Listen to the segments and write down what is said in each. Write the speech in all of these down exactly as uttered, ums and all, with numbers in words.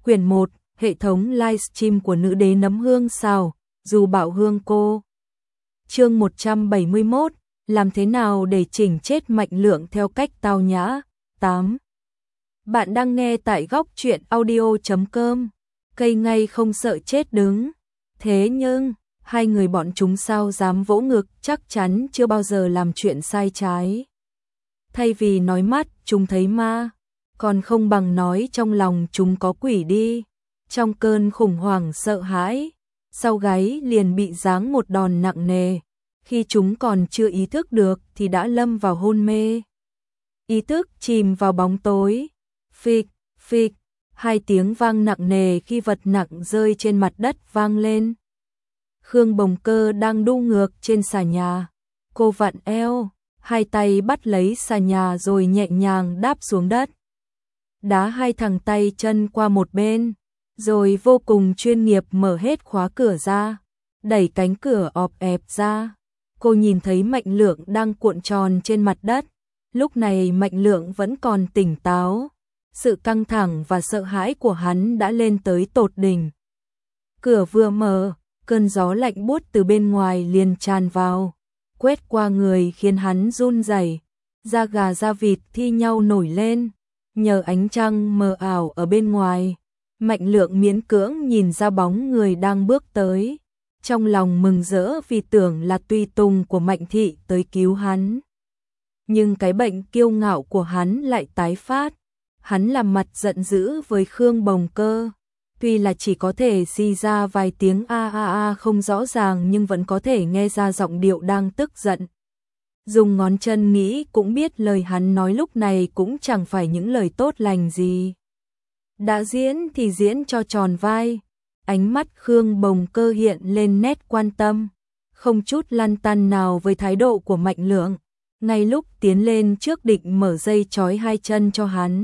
Quyển một, hệ thống livestream của nữ đế nấm hương xào, dù bạo hương cô. Chương một trăm bảy mươi mốt, làm thế nào để chỉnh chết Mạnh Lượng theo cách tao nhã. tám. Bạn đang nghe tại góc truyện audio chấm com. Cây ngay không sợ chết đứng. Thế nhưng, hai người bọn chúng sao dám vỗ ngực, chắc chắn chưa bao giờ làm chuyện sai trái. Thay vì nói mắt chúng thấy ma, còn không bằng nói trong lòng chúng có quỷ đi. Trong cơn khủng hoảng sợ hãi, sau gáy liền bị giáng một đòn nặng nề. Khi chúng còn chưa ý thức được thì đã lâm vào hôn mê. Ý thức chìm vào bóng tối. Phịch, phịch, hai tiếng vang nặng nề khi vật nặng rơi trên mặt đất vang lên. Khương Bồng Cơ đang đu ngược trên xà nhà. Cô vặn eo, hai tay bắt lấy xà nhà rồi nhẹ nhàng đáp xuống đất. Đá hai thằng tay chân qua một bên, rồi vô cùng chuyên nghiệp mở hết khóa cửa ra, đẩy cánh cửa ọp ẹp ra. Cô nhìn thấy Mạnh Lượng đang cuộn tròn trên mặt đất. Lúc này Mạnh Lượng vẫn còn tỉnh táo. Sự căng thẳng và sợ hãi của hắn đã lên tới tột đỉnh. Cửa vừa mở, cơn gió lạnh buốt từ bên ngoài liền tràn vào, quét qua người khiến hắn run rẩy, da gà da vịt thi nhau nổi lên. Nhờ ánh trăng mờ ảo ở bên ngoài, Mạnh Lượng miễn cưỡng nhìn ra bóng người đang bước tới. Trong lòng mừng rỡ vì tưởng là tùy tùng của Mạnh Thị tới cứu hắn. Nhưng cái bệnh kiêu ngạo của hắn lại tái phát. Hắn làm mặt giận dữ với Khương Bồng Cơ. Tuy là chỉ có thể xì ra vài tiếng a a a không rõ ràng nhưng vẫn có thể nghe ra giọng điệu đang tức giận. Dùng ngón chân nghĩ cũng biết lời hắn nói lúc này cũng chẳng phải những lời tốt lành gì. Đã diễn thì diễn cho tròn vai. Ánh mắt Khương Bồng Cơ hiện lên nét quan tâm, không chút lăn tăn nào với thái độ của Mạnh Lượng. Ngay lúc tiến lên trước định mở dây trói hai chân cho hắn,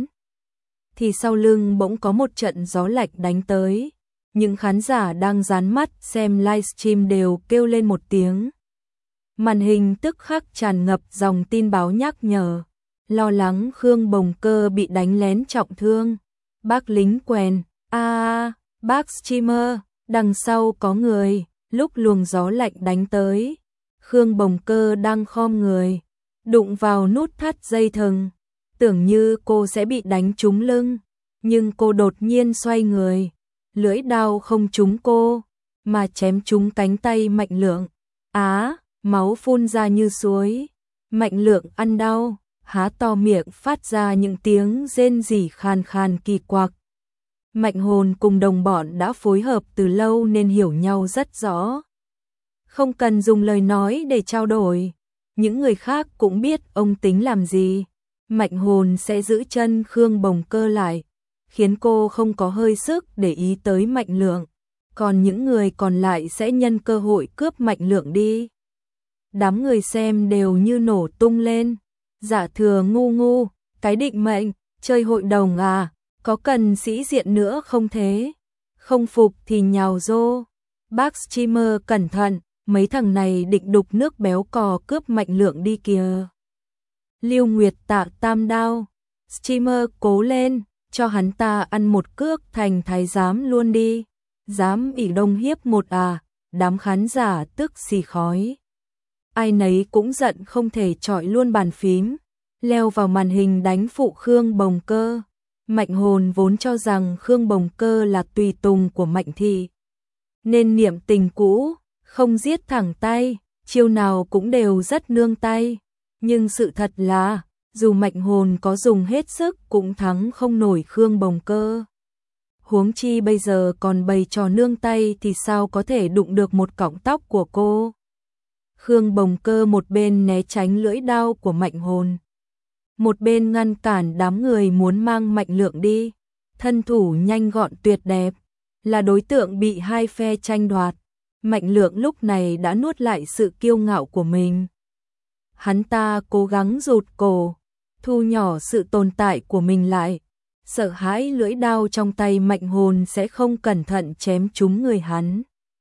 thì sau lưng bỗng có một trận gió lạnh đánh tới. Những khán giả đang dán mắt xem livestream đều kêu lên một tiếng. Màn hình tức khắc tràn ngập dòng tin báo nhắc nhở, lo lắng Khương Bồng Cơ bị đánh lén trọng thương. Bác lính quèn, a a, bác streamer, đằng sau có người. Lúc luồng gió lạnh đánh tới, Khương Bồng Cơ đang khom người, đụng vào nút thắt dây thừng, tưởng như cô sẽ bị đánh trúng lưng, nhưng cô đột nhiên xoay người, lưỡi đao không trúng cô, mà chém trúng cánh tay Mạnh Lượng. Á, máu phun ra như suối. Mạnh Lượng ăn đau, há to miệng phát ra những tiếng rên rỉ khàn khàn kỳ quặc. Mạnh Hồn cùng đồng bọn đã phối hợp từ lâu nên hiểu nhau rất rõ. Không cần dùng lời nói để trao đổi. Những người khác cũng biết ông tính làm gì. Mạnh Hồn sẽ giữ chân Khương Bồng Cơ lại, khiến cô không có hơi sức để ý tới Mạnh Lượng. Còn những người còn lại sẽ nhân cơ hội cướp Mạnh Lượng đi. Đám người xem đều như nổ tung lên. Dạ thừa ngu ngu, cái định mệnh, chơi hội đồng à, có cần sĩ diện nữa không thế? Không phục thì nhào rô. Bác streamer cẩn thận, mấy thằng này định đục nước béo cò cướp Mạnh Lượng đi kìa. Lưu Nguyệt tạ tam đao. Streamer cố lên, cho hắn ta ăn một cước thành thái giám luôn đi. Dám ỷ đông hiếp một à, đám khán giả tức xì khói. Ai nấy cũng giận không thể chọi luôn bàn phím, leo vào màn hình đánh phụ Khương Bồng Cơ. Mạnh Hồn vốn cho rằng Khương Bồng Cơ là tùy tùng của Mạnh Thị, nên niệm tình cũ, không giết thẳng tay, chiêu nào cũng đều rất nương tay. Nhưng sự thật là, dù Mạnh Hồn có dùng hết sức cũng thắng không nổi Khương Bồng Cơ. Huống chi bây giờ còn bày trò nương tay thì sao có thể đụng được một cọng tóc của cô. Khương Bồng Cơ một bên né tránh lưỡi đao của Mạnh Hồn, một bên ngăn cản đám người muốn mang Mạnh Lượng đi. Thân thủ nhanh gọn tuyệt đẹp, là đối tượng bị hai phe tranh đoạt. Mạnh Lượng lúc này đã nuốt lại sự kiêu ngạo của mình. Hắn ta cố gắng rụt cổ, thu nhỏ sự tồn tại của mình lại, sợ hãi lưỡi đao trong tay Mạnh Hồn sẽ không cẩn thận chém trúng người hắn.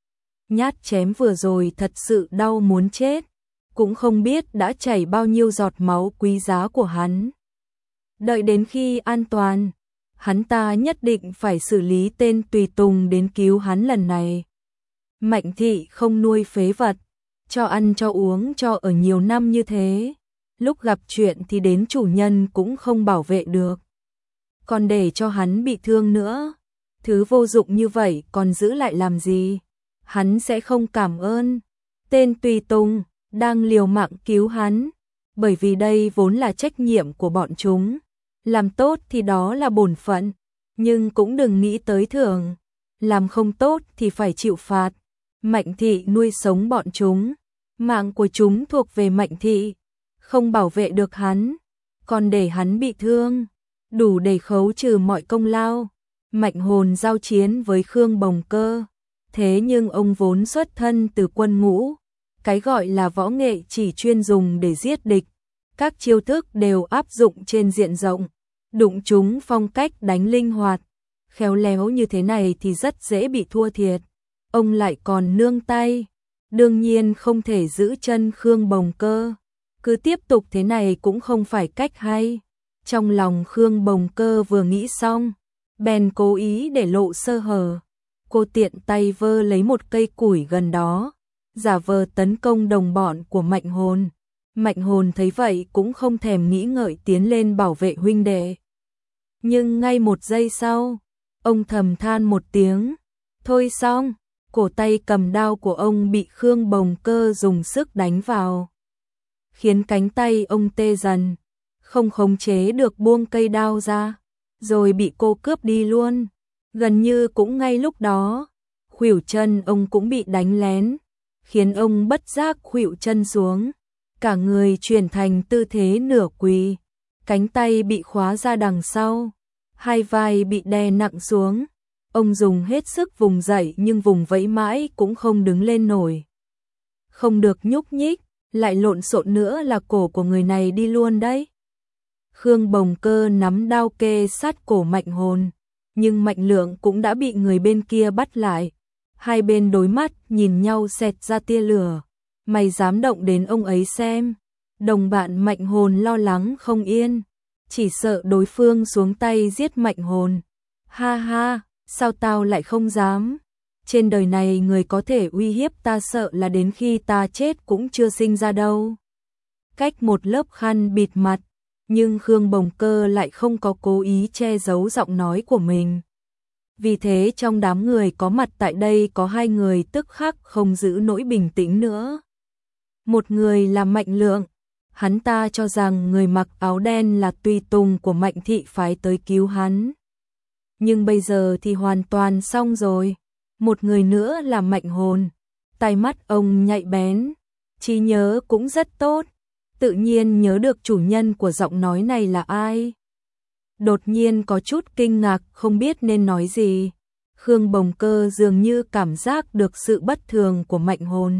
Nhát chém vừa rồi thật sự đau muốn chết, cũng không biết đã chảy bao nhiêu giọt máu quý giá của hắn. Đợi đến khi an toàn, hắn ta nhất định phải xử lý tên tùy tùng đến cứu hắn lần này. Mạnh thị không nuôi phế vật, cho ăn cho uống cho ở nhiều năm như thế, lúc gặp chuyện thì đến chủ nhân cũng không bảo vệ được. Còn để cho hắn bị thương nữa, thứ vô dụng như vậy còn giữ lại làm gì, hắn sẽ không cảm ơn. Tên tùy tùng đang liều mạng cứu hắn, bởi vì đây vốn là trách nhiệm của bọn chúng. Làm tốt thì đó là bổn phận, nhưng cũng đừng nghĩ tới thưởng. Làm không tốt thì phải chịu phạt. Mạnh thị nuôi sống bọn chúng, mạng của chúng thuộc về Mạnh thị, không bảo vệ được hắn, còn để hắn bị thương, đủ để khấu trừ mọi công lao. Mạnh Hồn giao chiến với Khương Bồng Cơ, thế nhưng ông vốn xuất thân từ quân ngũ, cái gọi là võ nghệ chỉ chuyên dùng để giết địch, các chiêu thức đều áp dụng trên diện rộng, đụng chúng phong cách đánh linh hoạt, khéo léo như thế này thì rất dễ bị thua thiệt. Ông lại còn nương tay, đương nhiên không thể giữ chân Khương Bồng Cơ, cứ tiếp tục thế này cũng không phải cách hay. Trong lòng Khương Bồng Cơ vừa nghĩ xong, bèn cố ý để lộ sơ hở. Cô tiện tay vơ lấy một cây củi gần đó, giả vờ tấn công đồng bọn của Mạnh Hồn. Mạnh Hồn thấy vậy cũng không thèm nghĩ ngợi tiến lên bảo vệ huynh đệ. Nhưng ngay một giây sau, ông thầm than một tiếng, thôi xong, cổ tay cầm đao của ông bị Khương Bồng Cơ dùng sức đánh vào, khiến cánh tay ông tê dần, không khống chế được buông cây đao ra, rồi bị cô cướp đi luôn. Gần như cũng ngay lúc đó, khuỷu chân ông cũng bị đánh lén, khiến ông bất giác khuỵu chân xuống, cả người chuyển thành tư thế nửa quỳ, cánh tay bị khóa ra đằng sau, hai vai bị đè nặng xuống. Ông dùng hết sức vùng dậy nhưng vùng vẫy mãi cũng không đứng lên nổi. Không được nhúc nhích, lại lộn xộn nữa là cổ của người này đi luôn đấy. Khương Bồng Cơ nắm đao kê sát cổ Mạnh Hồn, nhưng Mạnh Lượng cũng đã bị người bên kia bắt lại. Hai bên đối mắt nhìn nhau xẹt ra tia lửa. Mày dám động đến ông ấy xem. Đồng bạn Mạnh Hồn lo lắng không yên, chỉ sợ đối phương xuống tay giết Mạnh Hồn. Ha ha, sao tao lại không dám? Trên đời này người có thể uy hiếp ta sợ là đến khi ta chết cũng chưa sinh ra đâu. Cách một lớp khăn bịt mặt, nhưng Khương Bồng Cơ lại không có cố ý che giấu giọng nói của mình. Vì thế trong đám người có mặt tại đây có hai người tức khắc không giữ nỗi bình tĩnh nữa. Một người là Mạnh Lượng, hắn ta cho rằng người mặc áo đen là tùy tùng của Mạnh thị phái tới cứu hắn. Nhưng bây giờ thì hoàn toàn xong rồi. Một người nữa là Mạnh Hồn, tai mắt ông nhạy bén, trí nhớ cũng rất tốt, tự nhiên nhớ được chủ nhân của giọng nói này là ai. Đột nhiên có chút kinh ngạc không biết nên nói gì. Khương Bồng Cơ dường như cảm giác được sự bất thường của Mạnh Hồn.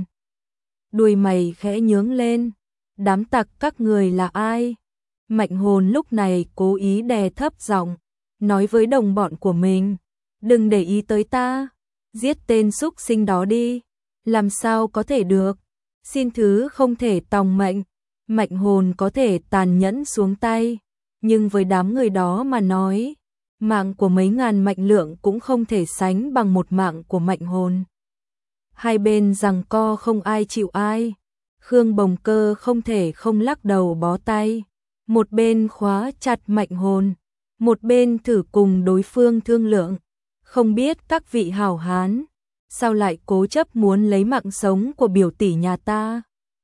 Đuôi mày khẽ nhướng lên, đám tặc các người là ai? Mạnh Hồn lúc này cố ý đè thấp giọng, nói với đồng bọn của mình, đừng để ý tới ta, giết tên xúc sinh đó đi. Làm sao có thể được, xin thứ không thể tòng mệnh. Mạnh Hồn có thể tàn nhẫn xuống tay, nhưng với đám người đó mà nói, mạng của mấy ngàn Mạnh Lượng cũng không thể sánh bằng một mạng của Mạnh Hồn. Hai bên giằng co không ai chịu ai, Khương Bồng Cơ không thể không lắc đầu bó tay, một bên khóa chặt Mạnh Hồn, một bên thử cùng đối phương thương lượng. Không biết các vị hảo hán, sao lại cố chấp muốn lấy mạng sống của biểu tỷ nhà ta?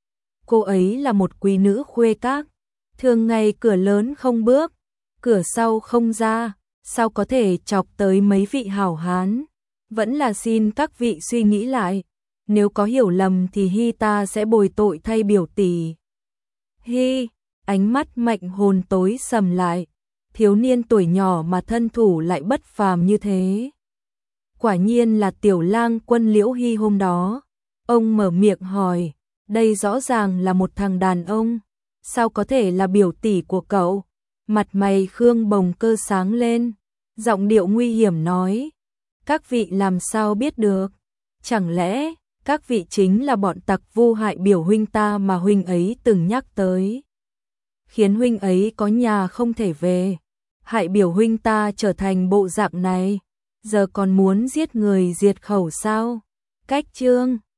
Cô ấy là một quý nữ khuê các, thường ngày cửa lớn không bước, cửa sau không ra, sao có thể chọc tới mấy vị hảo hán? Vẫn là xin các vị suy nghĩ lại, nếu có hiểu lầm thì Hi ta sẽ bồi tội thay biểu tỷ. Hi, ánh mắt Mạnh Hồn tối sầm lại, thiếu niên tuổi nhỏ mà thân thủ lại bất phàm như thế. Quả nhiên là tiểu lang quân Liễu Hy hôm đó. Ông mở miệng hỏi, đây rõ ràng là một thằng đàn ông, sao có thể là biểu tỷ của cậu? Mặt mày Khương Bồng Cơ sáng lên, giọng điệu nguy hiểm nói, các vị làm sao biết được? Chẳng lẽ các vị chính là bọn tặc vu hại biểu huynh ta mà huynh ấy từng nhắc tới, khiến huynh ấy có nhà không thể về? hại biểu huynh ta trở thành bộ dạng này, giờ còn muốn giết người diệt khẩu sao? Cách chương